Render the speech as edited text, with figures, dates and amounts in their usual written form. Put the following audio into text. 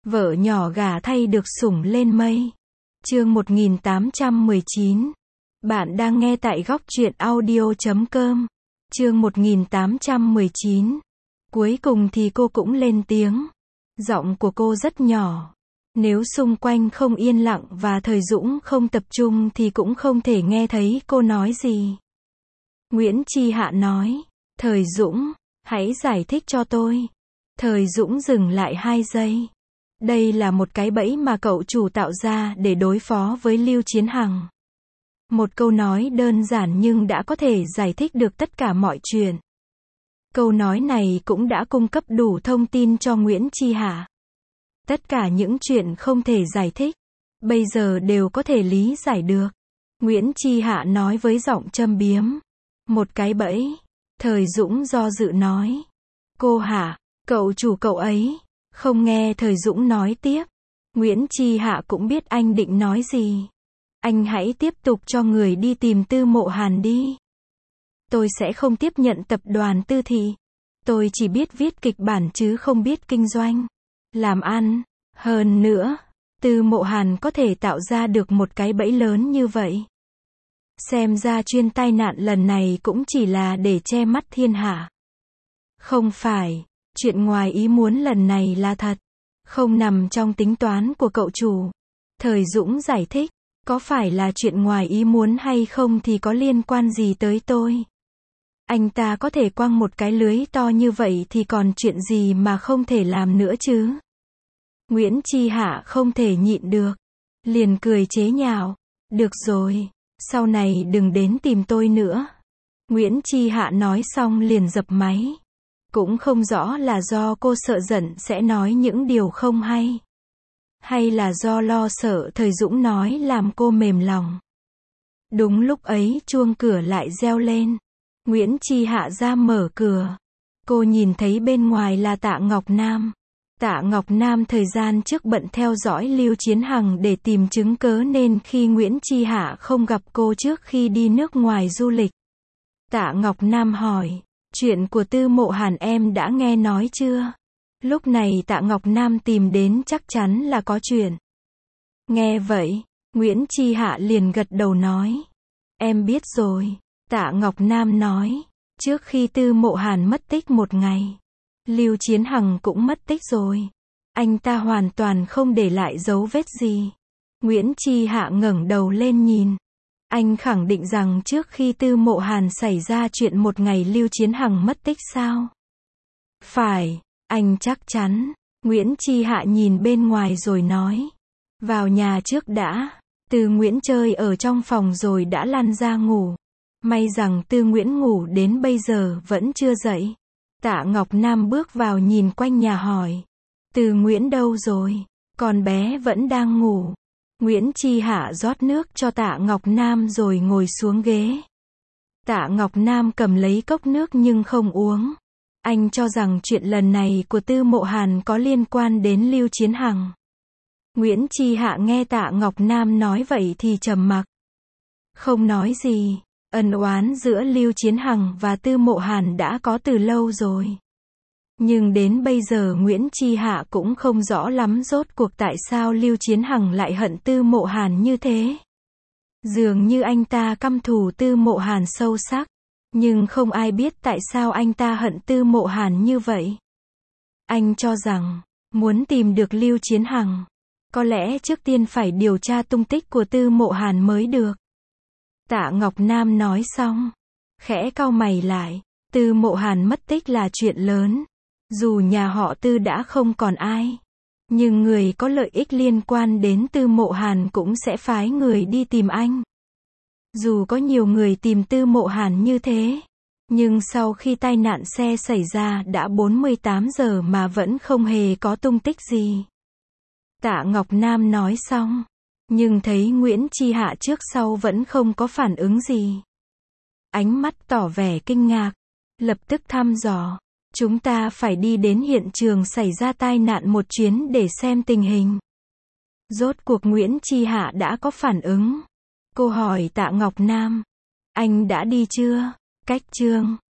Vợ nhỏ gả thay được sủng lên mây. Chương 1819. Bạn đang nghe tại góc truyện audio.com. Chương 1819. Cuối cùng thì cô cũng lên tiếng. Giọng của cô rất nhỏ. Nếu xung quanh không yên lặng và Thời Dũng không tập trung thì cũng không thể nghe thấy cô nói gì. Nguyễn Chi Hạ nói, Thời Dũng, hãy giải thích cho tôi. Thời Dũng dừng lại 2 giây. Đây là một cái bẫy mà cậu chủ tạo ra để đối phó với Lưu Chiến Hằng. Một câu nói đơn giản nhưng đã có thể giải thích được tất cả mọi chuyện. Câu nói này cũng đã cung cấp đủ thông tin cho Nguyễn Chi Hạ. Tất cả những chuyện không thể giải thích, bây giờ đều có thể lý giải được. Nguyễn Chi Hạ nói với giọng châm biếm. Một cái bẫy. Thời Dũng do dự nói. Cô Hạ, cậu chủ cậu ấy. Không nghe Thời Dũng nói tiếp. Nguyễn Chi Hạ cũng biết anh định nói gì. Anh hãy tiếp tục cho người đi tìm Tư Mộ Hàn đi. Tôi sẽ không tiếp nhận tập đoàn Tư Thị. Tôi chỉ biết viết kịch bản chứ không biết kinh doanh, làm ăn. Hơn nữa, Tư Mộ Hàn có thể tạo ra được một cái bẫy lớn như vậy. Xem ra chuyên tai nạn lần này cũng chỉ là để che mắt thiên hạ. Không phải, chuyện ngoài ý muốn lần này là thật. Không nằm trong tính toán của cậu chủ. Thời Dũng giải thích, có phải là chuyện ngoài ý muốn hay không thì có liên quan gì tới tôi. Anh ta có thể quăng một cái lưới to như vậy thì còn chuyện gì mà không thể làm nữa chứ. Nguyễn Chi Hạ không thể nhịn được. Liền cười chế nhạo. Được rồi, sau này đừng đến tìm tôi nữa. Nguyễn Chi Hạ nói xong liền dập máy. Cũng không rõ là do cô sợ giận sẽ nói những điều không hay. Hay là do lo sợ Thời Dũng nói làm cô mềm lòng. Đúng lúc ấy chuông cửa lại reo lên. Nguyễn Chi Hạ ra mở cửa. Cô nhìn thấy bên ngoài là Tạ Ngọc Nam. Tạ Ngọc Nam thời gian trước bận theo dõi Lưu Chiến Hằng để tìm chứng cớ nên khi Nguyễn Chi Hạ không gặp cô trước khi đi nước ngoài du lịch. Tạ Ngọc Nam hỏi, chuyện của Tư Mộ Hàn em đã nghe nói chưa? Lúc này Tạ Ngọc Nam tìm đến chắc chắn là có chuyện. Nghe vậy, Nguyễn Chi Hạ liền gật đầu nói. Em biết rồi. Tạ Ngọc Nam nói, trước khi Tư Mộ Hàn mất tích một ngày, Lưu Chiến Hằng cũng mất tích rồi. Anh ta hoàn toàn không để lại dấu vết gì. Nguyễn Chi Hạ ngẩng đầu lên nhìn. Anh khẳng định rằng trước khi Tư Mộ Hàn xảy ra chuyện một ngày Lưu Chiến Hằng mất tích sao? Phải, anh chắc chắn. Nguyễn Chi Hạ nhìn bên ngoài rồi nói. Vào nhà trước đã. Tư Nguyễn chơi ở trong phòng rồi đã lăn ra ngủ. May rằng Tư Nguyễn ngủ đến bây giờ vẫn chưa dậy. Tạ Ngọc Nam bước vào nhìn quanh nhà hỏi. Tư Nguyễn đâu rồi? Con bé vẫn đang ngủ. Nguyễn Chi Hạ rót nước cho Tạ Ngọc Nam rồi ngồi xuống ghế. Tạ Ngọc Nam cầm lấy cốc nước nhưng không uống. Anh cho rằng chuyện lần này của Tư Mộ Hàn có liên quan đến Lưu Chiến Hằng. Nguyễn Chi Hạ nghe Tạ Ngọc Nam nói vậy thì trầm mặc. Không nói gì. Ân oán giữa Lưu Chiến Hằng và Tư Mộ Hàn đã có từ lâu rồi. Nhưng đến bây giờ Nguyễn Chi Hạ cũng không rõ lắm rốt cuộc tại sao Lưu Chiến Hằng lại hận Tư Mộ Hàn như thế. Dường như anh ta căm thù Tư Mộ Hàn sâu sắc. Nhưng không ai biết tại sao anh ta hận Tư Mộ Hàn như vậy. Anh cho rằng, muốn tìm được Lưu Chiến Hằng, có lẽ trước tiên phải điều tra tung tích của Tư Mộ Hàn mới được. Tạ Ngọc Nam nói xong, khẽ cau mày lại. Tư Mộ Hàn mất tích là chuyện lớn. Dù nhà họ Tư đã không còn ai, nhưng người có lợi ích liên quan đến Tư Mộ Hàn cũng sẽ phái người đi tìm anh. Dù có nhiều người tìm Tư Mộ Hàn như thế, nhưng sau khi tai nạn xe xảy ra đã 48 giờ mà vẫn không hề có tung tích gì. Tạ Ngọc Nam nói xong, nhưng thấy Nguyễn Chi Hạ trước sau vẫn không có phản ứng gì. Ánh mắt tỏ vẻ kinh ngạc, lập tức thăm dò. Chúng ta phải đi đến hiện trường xảy ra tai nạn một chuyến để xem tình hình. Rốt cuộc Nguyễn Chi Hạ đã có phản ứng. Cô hỏi Tạ Ngọc Nam. Anh đã đi chưa? Cách chương